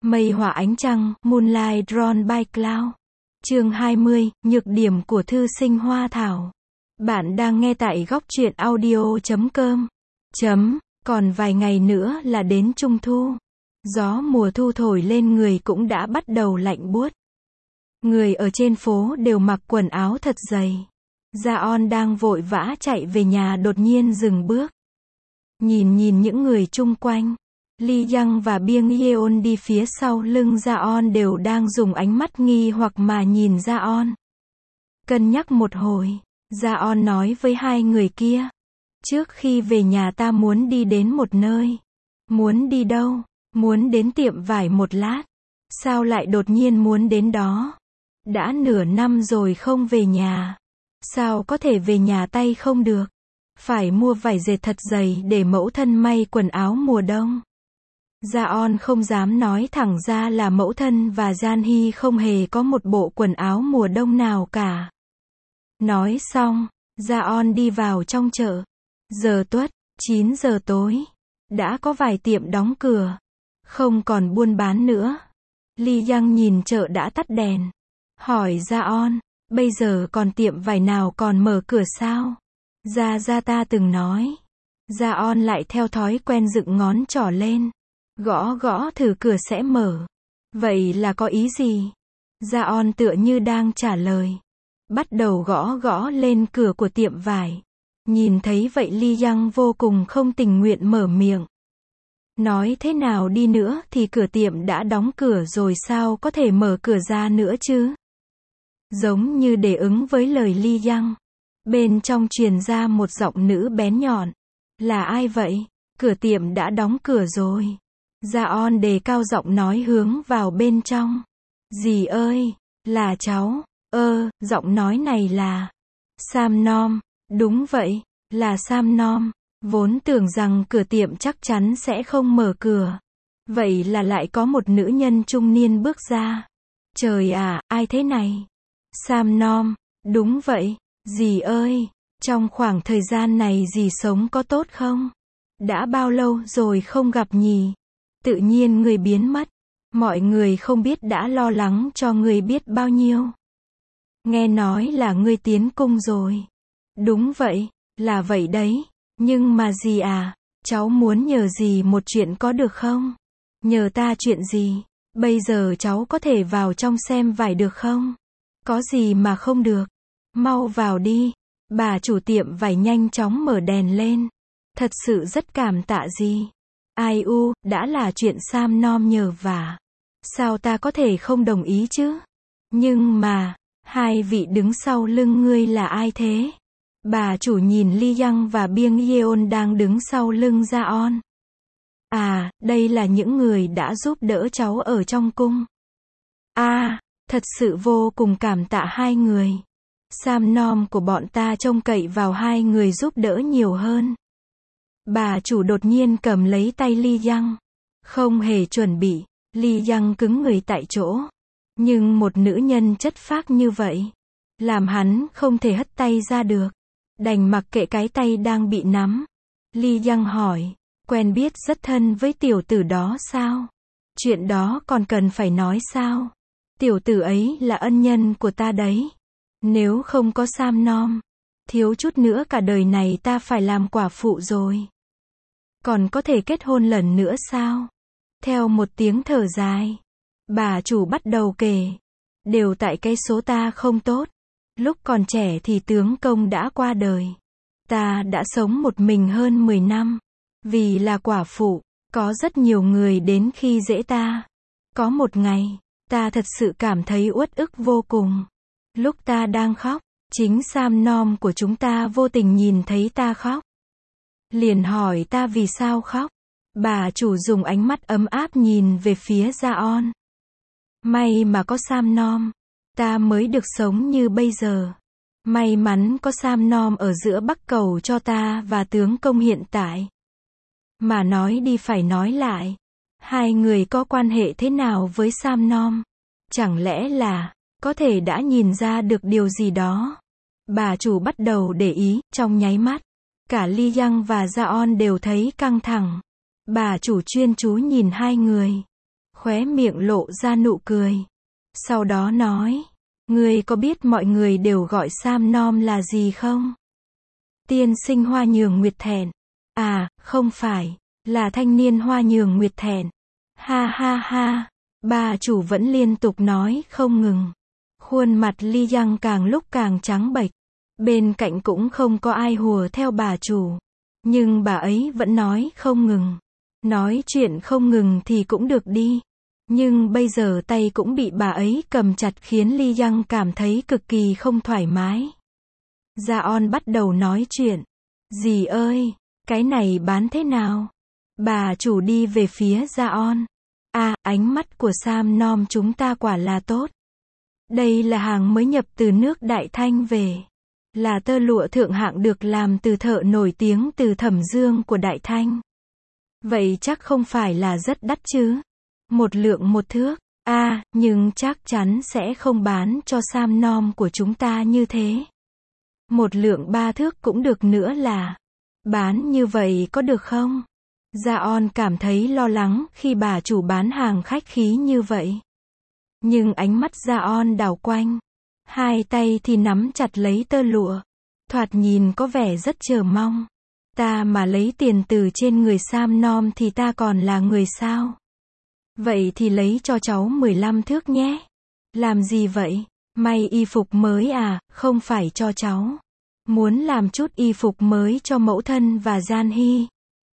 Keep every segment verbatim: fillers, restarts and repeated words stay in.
Mây hòa ánh trăng, Moonlight Drawn by Cloud. Chương hai mươi, nhược điểm của thư sinh hoa thảo. Bạn đang nghe tại góc truyện audio chấm com. Chấm, còn vài ngày nữa là đến Trung Thu. Gió mùa thu thổi lên người cũng đã bắt đầu lạnh buốt. Người ở trên phố đều mặc quần áo thật dày. Jaon đang vội vã chạy về nhà đột nhiên dừng bước. Nhìn nhìn những người chung quanh. Lee Young và Byung Yeon đi phía sau lưng Jaon đều đang dùng ánh mắt nghi hoặc mà nhìn Jaon. Cân nhắc một hồi, Jaon nói với hai người kia. Trước khi về nhà ta muốn đi đến một nơi. Muốn đi đâu? Muốn đến tiệm vải một lát. Sao lại đột nhiên muốn đến đó? Đã nửa năm rồi không về nhà. Sao có thể về nhà tay không được? Phải mua vải dệt thật dày để mẫu thân may quần áo mùa đông. Jaon không dám nói thẳng ra là mẫu thân và Janhee không hề có một bộ quần áo mùa đông nào cả. Nói xong, Jaon đi vào trong chợ. Giờ tuất, chín giờ tối. Đã có vài tiệm đóng cửa. Không còn buôn bán nữa. Lee Young nhìn chợ đã tắt đèn. Hỏi Jaon, bây giờ còn tiệm vải nào còn mở cửa sao? Gia Gia ta từng nói. Jaon lại theo thói quen dựng ngón trỏ lên. Gõ gõ thử cửa sẽ mở. Vậy là có ý gì? Jaon tựa như đang trả lời. Bắt đầu gõ gõ lên cửa của tiệm vải. Nhìn thấy vậy Lee Young vô cùng không tình nguyện mở miệng. Nói thế nào đi nữa thì cửa tiệm đã đóng cửa rồi, sao có thể mở cửa ra nữa chứ? Giống như để ứng với lời Lee Young. Bên trong truyền ra một giọng nữ bén nhọn. Là ai vậy? Cửa tiệm đã đóng cửa rồi. Jaon đề cao giọng nói hướng vào bên trong. Dì ơi, là cháu. Ơ, giọng nói này là Samnom. Đúng vậy, là Samnom. Vốn tưởng rằng cửa tiệm chắc chắn sẽ không mở cửa. Vậy là lại có một nữ nhân trung niên bước ra. Trời à, ai thế này? Samnom. Đúng vậy, dì ơi. Trong khoảng thời gian này dì sống có tốt không? Đã bao lâu rồi không gặp nhỉ? Tự nhiên người biến mất. Mọi người không biết đã lo lắng cho người biết bao nhiêu. Nghe nói là ngươi tiến cung rồi. Đúng vậy, là vậy đấy. Nhưng mà dì à, cháu muốn nhờ dì một chuyện có được không? Nhờ ta chuyện gì? Bây giờ cháu có thể vào trong xem vải được không? Có gì mà không được? Mau vào đi. Bà chủ tiệm vải nhanh chóng mở đèn lên. Thật sự rất cảm tạ dì. Ai u, đã là chuyện Samnom nhờ vả. Sao ta có thể không đồng ý chứ? Nhưng mà, hai vị đứng sau lưng ngươi là ai thế? Bà chủ nhìn Lee Young và Byung Yeon đang đứng sau lưng Jaon. À, đây là những người đã giúp đỡ cháu ở trong cung. À, thật sự vô cùng cảm tạ hai người. Samnom của bọn ta trông cậy vào hai người giúp đỡ nhiều hơn. Bà chủ đột nhiên cầm lấy tay Lee Young. Không hề chuẩn bị, Lee Young cứng người tại chỗ. Nhưng một nữ nhân chất phác như vậy, làm hắn không thể hất tay ra được. Đành mặc kệ cái tay đang bị nắm. Lee Young hỏi, quen biết rất thân với tiểu tử đó sao? Chuyện đó còn cần phải nói sao? Tiểu tử ấy là ân nhân của ta đấy. Nếu không có Samnom, thiếu chút nữa cả đời này ta phải làm quả phụ rồi. Còn có thể kết hôn lần nữa sao? Theo một tiếng thở dài, bà chủ bắt đầu kể. Đều tại cái số ta không tốt. Lúc còn trẻ thì tướng công đã qua đời. Ta đã sống một mình hơn mười năm. Vì là quả phụ, có rất nhiều người đến khi dễ ta. Có một ngày, ta thật sự cảm thấy uất ức vô cùng. Lúc ta đang khóc, chính Samnom của chúng ta vô tình nhìn thấy ta khóc. Liền hỏi ta vì sao khóc. Bà chủ dùng ánh mắt ấm áp nhìn về phía Jaon. May mà có Samnom, ta mới được sống như bây giờ. May mắn có Samnom ở giữa Bắc Cầu cho ta và tướng công hiện tại. Mà nói đi phải nói lại, hai người có quan hệ thế nào với Samnom? Chẳng lẽ là có thể đã nhìn ra được điều gì đó? Bà chủ bắt đầu để ý, trong nháy mắt, cả Lee Young và Jaon đều thấy căng thẳng. Bà chủ chuyên chú nhìn hai người. khóe miệng lộ ra nụ cười. Sau đó nói, ngươi có biết mọi người đều gọi Sam Nom là gì không? Tiên sinh Hoa Nhường Nguyệt thẹn. À, không phải, là thanh niên Hoa Nhường Nguyệt thẹn. Ha ha ha, bà chủ vẫn liên tục nói không ngừng. Khuôn mặt Li Yang càng lúc càng trắng bệch. Bên cạnh cũng không có ai hùa theo bà chủ. Nhưng bà ấy vẫn nói không ngừng. Nói chuyện không ngừng thì cũng được đi. Nhưng bây giờ tay cũng bị bà ấy cầm chặt khiến Li Yang cảm thấy cực kỳ không thoải mái. Gia-on bắt đầu nói chuyện. Dì ơi, cái này bán thế nào? Bà chủ đi về phía Gia-on. À, ánh mắt của Sam Nom chúng ta quả là tốt. Đây là hàng mới nhập từ nước Đại Thanh về. Là tơ lụa thượng hạng được làm từ thợ nổi tiếng từ Thẩm Dương của Đại Thanh. Vậy chắc không phải là rất đắt chứ? Một lượng một thước. À, nhưng chắc chắn sẽ không bán cho Sam Nom của chúng ta như thế. Một lượng ba thước cũng được nữa là. Bán như vậy có được không? Gia-on cảm thấy lo lắng khi bà chủ bán hàng khách khí như vậy. Nhưng ánh mắt Gia-on đảo quanh. Hai tay thì nắm chặt lấy tơ lụa. Thoạt nhìn có vẻ rất chờ mong. Ta mà lấy tiền từ trên người Sam Nom thì ta còn là người sao? Vậy thì lấy cho cháu mười lăm thước nhé. Làm gì vậy? May y phục mới à, không phải cho cháu. Muốn làm chút y phục mới cho mẫu thân và Gian Hy.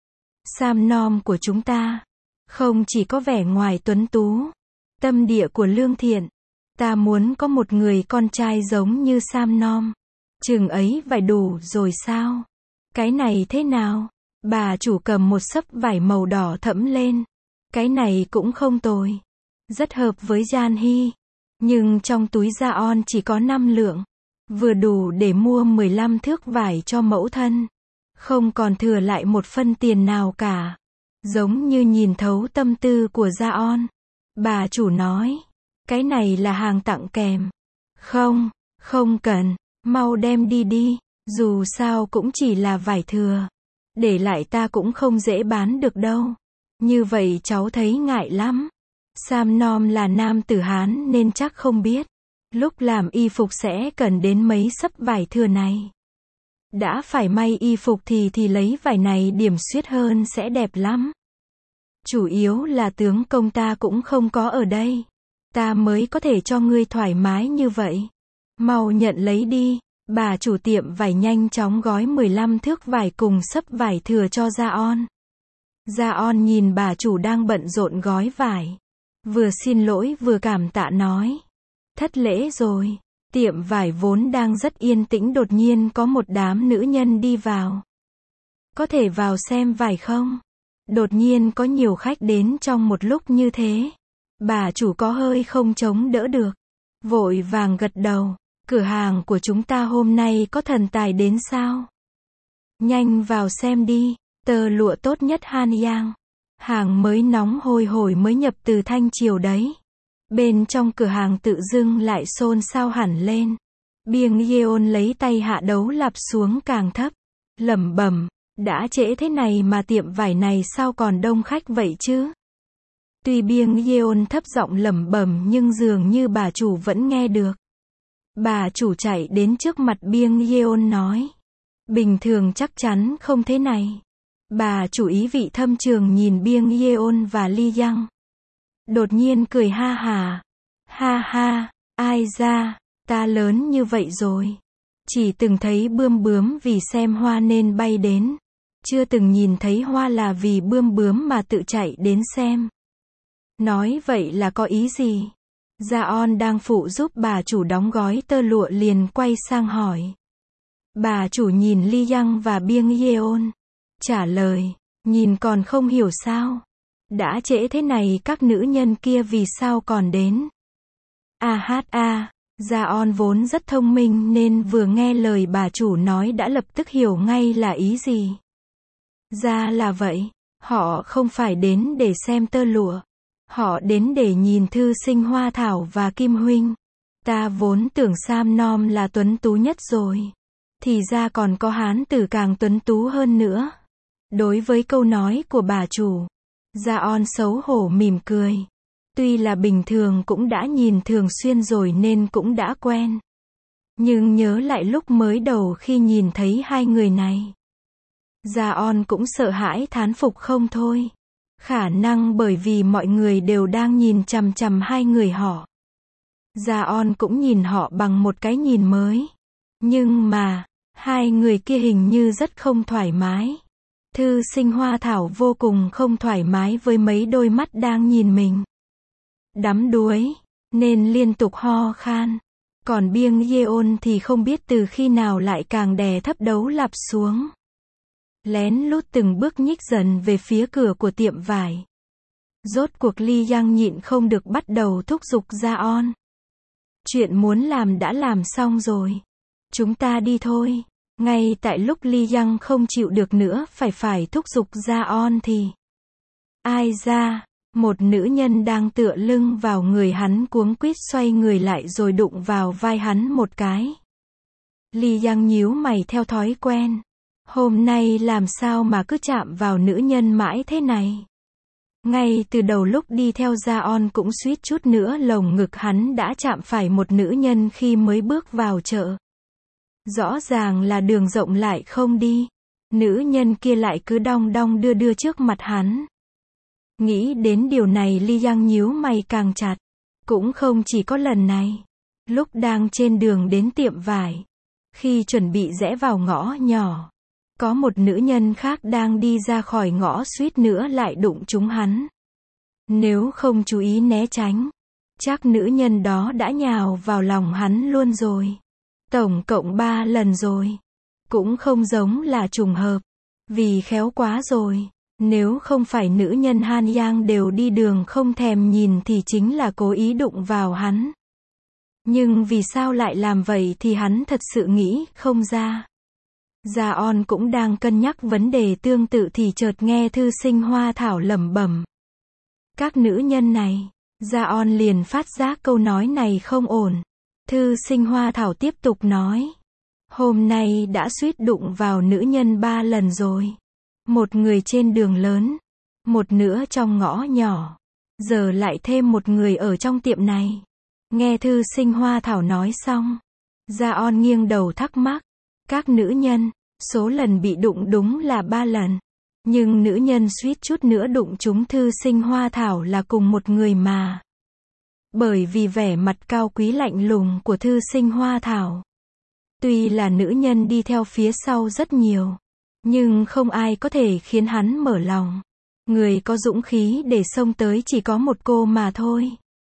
Sam Nom của chúng ta không chỉ có vẻ ngoài tuấn tú, tâm địa của lương thiện. Ta muốn có một người con trai giống như Sam Nom. Chừng ấy vải đủ rồi sao? Cái này thế nào? Bà chủ cầm một xấp vải màu đỏ thẫm lên. Cái này cũng không tồi. Rất hợp với Gian Hy. Nhưng trong túi Gia-on chỉ có năm lượng. Vừa đủ để mua mười lăm thước vải cho mẫu thân. Không còn thừa lại một phân tiền nào cả. Giống như nhìn thấu tâm tư của Gia-on. Bà chủ nói. Cái này là hàng tặng kèm. Không, không cần. Mau đem đi đi. Dù sao cũng chỉ là vải thừa. Để lại ta cũng không dễ bán được đâu. Như vậy cháu thấy ngại lắm. Sam Nom là nam tử Hán nên chắc không biết. Lúc làm y phục sẽ cần đến mấy xấp vải thừa này. Đã phải may y phục thì thì lấy vải này điểm xuyết hơn sẽ đẹp lắm. Chủ yếu là tướng công ta cũng không có ở đây. Ta mới có thể cho ngươi thoải mái như vậy. Mau nhận lấy đi. Bà chủ tiệm vải nhanh chóng gói mười lăm thước vải cùng xấp vải thừa cho Gia-on. Gia-on nhìn bà chủ đang bận rộn gói vải. Vừa xin lỗi vừa cảm tạ nói. Thất lễ rồi. Tiệm vải vốn đang rất yên tĩnh đột nhiên có một đám nữ nhân đi vào. Có thể vào xem vải không? Đột nhiên có nhiều khách đến trong một lúc như thế. Bà chủ có hơi không chống đỡ được. Vội vàng gật đầu. Cửa hàng của chúng ta hôm nay có thần tài đến sao? Nhanh vào xem đi. Tơ lụa tốt nhất Hanyang. Hàng mới nóng hôi hổi mới nhập từ Thanh Triều đấy. Bên trong cửa hàng tự dưng lại xôn xao hẳn lên. Biêng Yeon lấy tay hạ đấu lạp xuống càng thấp. Lẩm bẩm, đã trễ thế này mà tiệm vải này sao còn đông khách vậy chứ? Tuy Biêng Yeon thấp giọng lẩm bẩm nhưng dường như bà chủ vẫn nghe được. Bà chủ chạy đến trước mặt Biêng Yeon nói. Bình thường chắc chắn không thế này. Bà chủ ý vị thâm trường nhìn Biêng Yeon và Li Yang. Đột nhiên cười ha hà. Ha ha, ai ra, ta lớn như vậy rồi. Chỉ từng thấy bươm bướm vì xem hoa nên bay đến. Chưa từng nhìn thấy hoa là vì bươm bướm mà tự chạy đến xem. Nói vậy là có ý gì? Gia-on đang phụ giúp bà chủ đóng gói tơ lụa liền quay sang hỏi. Bà chủ nhìn Li Yang và Biêng Yeon. Trả lời, nhìn còn không hiểu sao? Đã trễ thế này các nữ nhân kia vì sao còn đến? A hát a, Gia-on vốn rất thông minh nên vừa nghe lời bà chủ nói đã lập tức hiểu ngay là ý gì. Ra là vậy, họ không phải đến để xem tơ lụa. Họ đến để nhìn thư sinh Hoa Thảo và Kim Huynh. Ta vốn tưởng Sam Nom là tuấn tú nhất rồi. Thì ra còn có hán tử càng tuấn tú hơn nữa. Đối với câu nói của bà chủ, Gia-on xấu hổ mỉm cười. Tuy là bình thường cũng đã nhìn thường xuyên rồi nên cũng đã quen. Nhưng nhớ lại lúc mới đầu khi nhìn thấy hai người này. Gia-on cũng sợ hãi thán phục không thôi. Khả năng bởi vì mọi người đều đang nhìn chằm chằm hai người họ. Gia-on cũng nhìn họ bằng một cái nhìn mới. Nhưng mà, hai người kia hình như rất không thoải mái. Thư Sinh Hoa Thảo vô cùng không thoải mái với mấy đôi mắt đang nhìn mình. Đắm đuối, nên liên tục ho khan. Còn Biêng Yeon thì không biết từ khi nào lại càng đè thấp đấu lạp xuống. Lén lút từng bước nhích dần về phía cửa của tiệm vải. Rốt cuộc Lee Young nhịn không được bắt đầu thúc giục Gia-on. Chuyện muốn làm đã làm xong rồi. Chúng ta đi thôi. Ngay tại lúc Lee Young không chịu được nữa phải phải thúc giục Gia-on thì ai ra, một nữ nhân đang tựa lưng vào người hắn cuống quýt xoay người lại rồi đụng vào vai hắn một cái. Lee Young nhíu mày theo thói quen. Hôm nay làm sao mà cứ chạm vào nữ nhân mãi thế này. Ngay từ đầu lúc đi theo Gia-on cũng suýt chút nữa lồng ngực hắn đã chạm phải một nữ nhân khi mới bước vào chợ. Rõ ràng là đường rộng lại không đi. Nữ nhân kia lại cứ đong đong đưa đưa trước mặt hắn. Nghĩ đến điều này Lee Young nhíu mày càng chặt. Cũng không chỉ có lần này. Lúc đang trên đường đến tiệm vải. Khi chuẩn bị rẽ vào ngõ nhỏ. Có một nữ nhân khác đang đi ra khỏi ngõ suýt nữa lại đụng trúng hắn. Nếu không chú ý né tránh, chắc nữ nhân đó đã nhào vào lòng hắn luôn rồi. Tổng cộng ba lần rồi. Cũng không giống là trùng hợp. Vì khéo quá rồi. Nếu không phải nữ nhân Han Yang đều đi đường không thèm nhìn thì chính là cố ý đụng vào hắn. Nhưng vì sao lại làm vậy thì hắn thật sự nghĩ không ra. Gia-on cũng đang cân nhắc vấn đề tương tự thì chợt nghe Thư Sinh Hoa Thảo lẩm bẩm. Các nữ nhân này. Gia-on liền phát giác câu nói này không ổn. Thư Sinh Hoa Thảo tiếp tục nói. Hôm nay đã suýt đụng vào nữ nhân ba lần rồi. Một người trên đường lớn. Một nữa trong ngõ nhỏ. Giờ lại thêm một người ở trong tiệm này. Nghe Thư Sinh Hoa Thảo nói xong. Gia-on nghiêng đầu thắc mắc. Các nữ nhân, số lần bị đụng đúng là ba lần. Nhưng nữ nhân suýt chút nữa đụng trúng Thư Sinh Hoa Thảo là cùng một người mà. Bởi vì vẻ mặt cao quý lạnh lùng của Thư Sinh Hoa Thảo. Tuy là nữ nhân đi theo phía sau rất nhiều. Nhưng không ai có thể khiến hắn mở lòng. Người có dũng khí để xông tới chỉ có một cô mà thôi.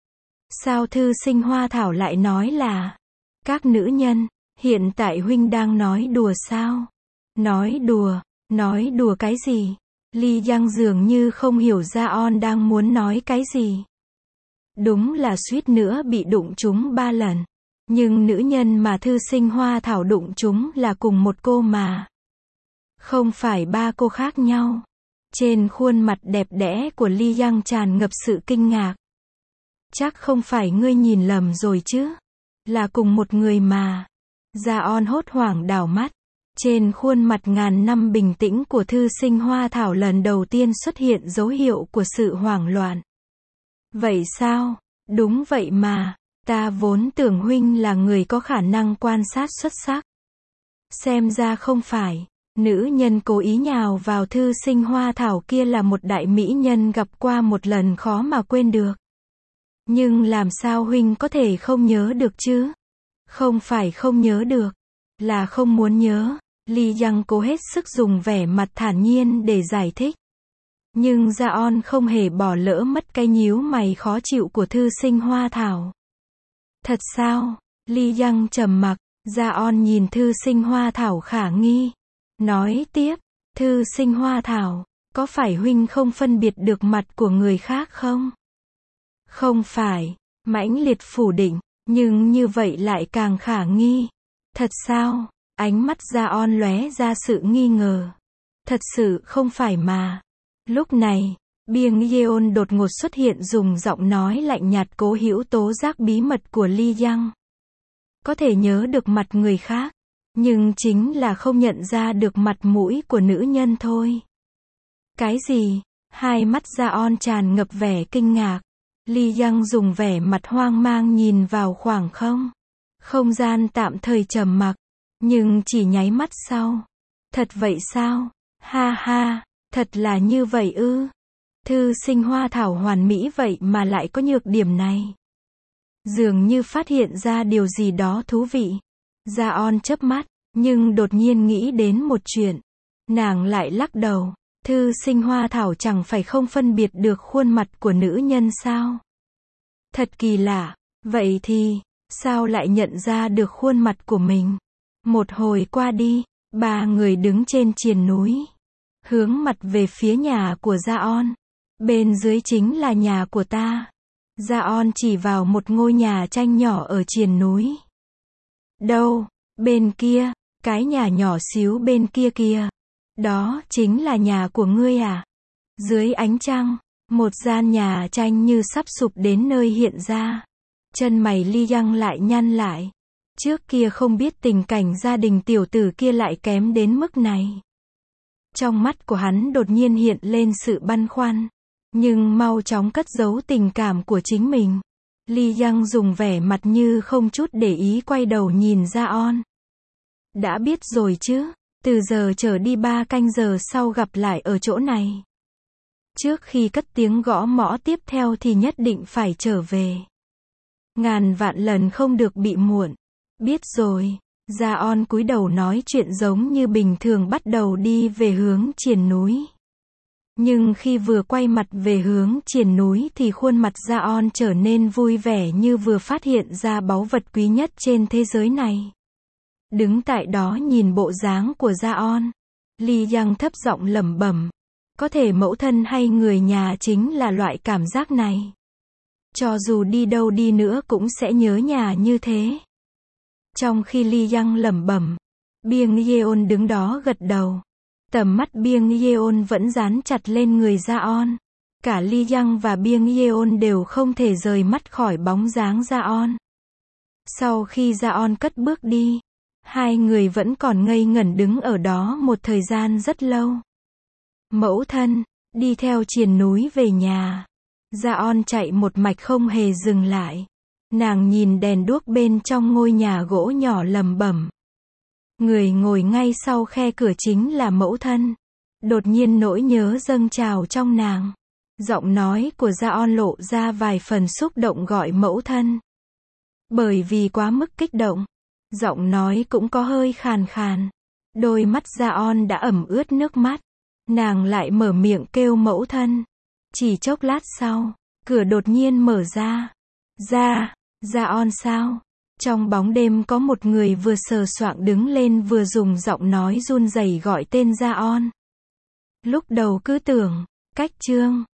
Sao Thư Sinh Hoa Thảo lại nói là các nữ nhân? Hiện tại huynh đang nói đùa sao? Nói đùa? Nói đùa cái gì? Lee Young dường như không hiểu Gia-on đang muốn nói cái gì. Đúng là suýt nữa bị đụng trúng ba lần. Nhưng nữ nhân mà Thư Sinh Hoa Thảo đụng trúng là cùng một cô mà. Không phải ba cô khác nhau. Trên khuôn mặt đẹp đẽ của Lee Young tràn ngập sự kinh ngạc. Chắc không phải ngươi nhìn lầm rồi chứ? Là cùng một người mà. Gia-on hốt hoảng đảo mắt. Trên khuôn mặt ngàn năm bình tĩnh của Thư Sinh Hoa Thảo lần đầu tiên xuất hiện dấu hiệu của sự hoảng loạn. Vậy sao? Đúng vậy mà. Ta vốn tưởng huynh là người có khả năng quan sát xuất sắc. Xem ra không phải. Nữ nhân cố ý nhào vào Thư Sinh Hoa Thảo kia là một đại mỹ nhân gặp qua một lần khó mà quên được. Nhưng làm sao huynh có thể không nhớ được chứ? Không phải không nhớ được. Là không muốn nhớ. Lee Young cố hết sức dùng vẻ mặt thản nhiên để giải thích. Nhưng Gia-on không hề bỏ lỡ mất cái nhíu mày khó chịu của Thư Sinh Hoa Thảo. Thật sao? Lee Young trầm mặc. Gia-on nhìn Thư Sinh Hoa Thảo khả nghi. Nói tiếp. Thư Sinh Hoa Thảo, có phải huynh không phân biệt được mặt của người khác không? Không phải. Mãnh liệt phủ định. Nhưng như vậy lại càng khả nghi. Thật sao? Ánh mắt Gia-on lóe ra sự nghi ngờ. Thật sự không phải mà. Lúc này, Biêng Yeon đột ngột xuất hiện dùng giọng nói lạnh nhạt cố hữu tố giác bí mật của Lee Young. Có thể nhớ được mặt người khác, nhưng chính là không nhận ra được mặt mũi của nữ nhân thôi. Cái gì? Hai mắt Gia-on tràn ngập vẻ kinh ngạc. Lee Young dùng vẻ mặt hoang mang nhìn vào khoảng không. Không gian tạm thời trầm mặc, nhưng chỉ nháy mắt sau. Thật vậy sao? Ha ha, thật là như vậy ư? Thư sinh hoa thảo hoàn mỹ vậy mà lại có nhược điểm này. Dường như phát hiện ra điều gì đó thú vị. Jaon chớp mắt, nhưng đột nhiên nghĩ đến một chuyện. Nàng lại lắc đầu. Thư sinh hoa thảo chẳng phải không phân biệt được khuôn mặt của nữ nhân sao? Thật kỳ lạ. Vậy thì, sao lại nhận ra được khuôn mặt của mình? Một hồi qua đi, ba người đứng trên triền núi, hướng mặt về phía nhà của Jaon. Bên dưới chính là nhà của ta. Jaon chỉ vào một ngôi nhà tranh nhỏ ở triền núi. Đâu? Bên kia, cái nhà nhỏ xíu bên kia kìa. Đó chính là nhà của ngươi à? Dưới ánh trăng, một gian nhà tranh như sắp sụp đến nơi hiện ra. Chân mày Lee Young lại nhăn lại. Trước kia không biết tình cảnh gia đình tiểu tử kia lại kém đến mức này. Trong mắt của hắn đột nhiên hiện lên sự băn khoăn, nhưng mau chóng cất giấu tình cảm của chính mình. Lee Young dùng vẻ mặt như không chút để ý quay đầu nhìn Jaon. Đã biết rồi chứ, từ giờ trở đi ba canh giờ sau gặp lại ở chỗ này. Trước khi cất tiếng gõ mõ tiếp theo thì nhất định phải trở về. Ngàn vạn lần không được bị muộn. Biết rồi. Jaon cúi đầu nói chuyện giống như bình thường bắt đầu đi về hướng triền núi. Nhưng khi vừa quay mặt về hướng triền núi thì khuôn mặt Jaon trở nên vui vẻ như vừa phát hiện ra báu vật quý nhất trên thế giới này. Đứng tại đó nhìn bộ dáng của Jaon, Lee Young thấp giọng lẩm bẩm. Có thể mẫu thân hay người nhà chính là loại cảm giác này. Cho dù đi đâu đi nữa cũng sẽ nhớ nhà như thế. Trong khi Lee Young lẩm bẩm, Byung Yeon đứng đó gật đầu. Tầm mắt Byung Yeon vẫn dán chặt lên người Jaon. Cả Lee Young và Byung Yeon đều không thể rời mắt khỏi bóng dáng Jaon. Sau khi Jaon cất bước đi, hai người vẫn còn ngây ngẩn đứng ở đó một thời gian rất lâu. Mẫu thân, đi theo triền núi về nhà. Jaon chạy một mạch không hề dừng lại. Nàng nhìn đèn đuốc bên trong ngôi nhà gỗ nhỏ lẩm bẩm. Người ngồi ngay sau khe cửa chính là mẫu thân. Đột nhiên nỗi nhớ dâng trào trong nàng. Giọng nói của Jaon lộ ra vài phần xúc động gọi mẫu thân. Bởi vì quá mức kích động, giọng nói cũng có hơi khàn khàn. Đôi mắt Jaon đã ẩm ướt nước mắt. Nàng lại mở miệng kêu mẫu thân. Chỉ chốc lát sau, cửa đột nhiên mở ra. Ra, Jaon sao? Trong bóng đêm có một người vừa sờ soạng đứng lên vừa dùng giọng nói run rẩy gọi tên Jaon. Lúc đầu cứ tưởng, cách chương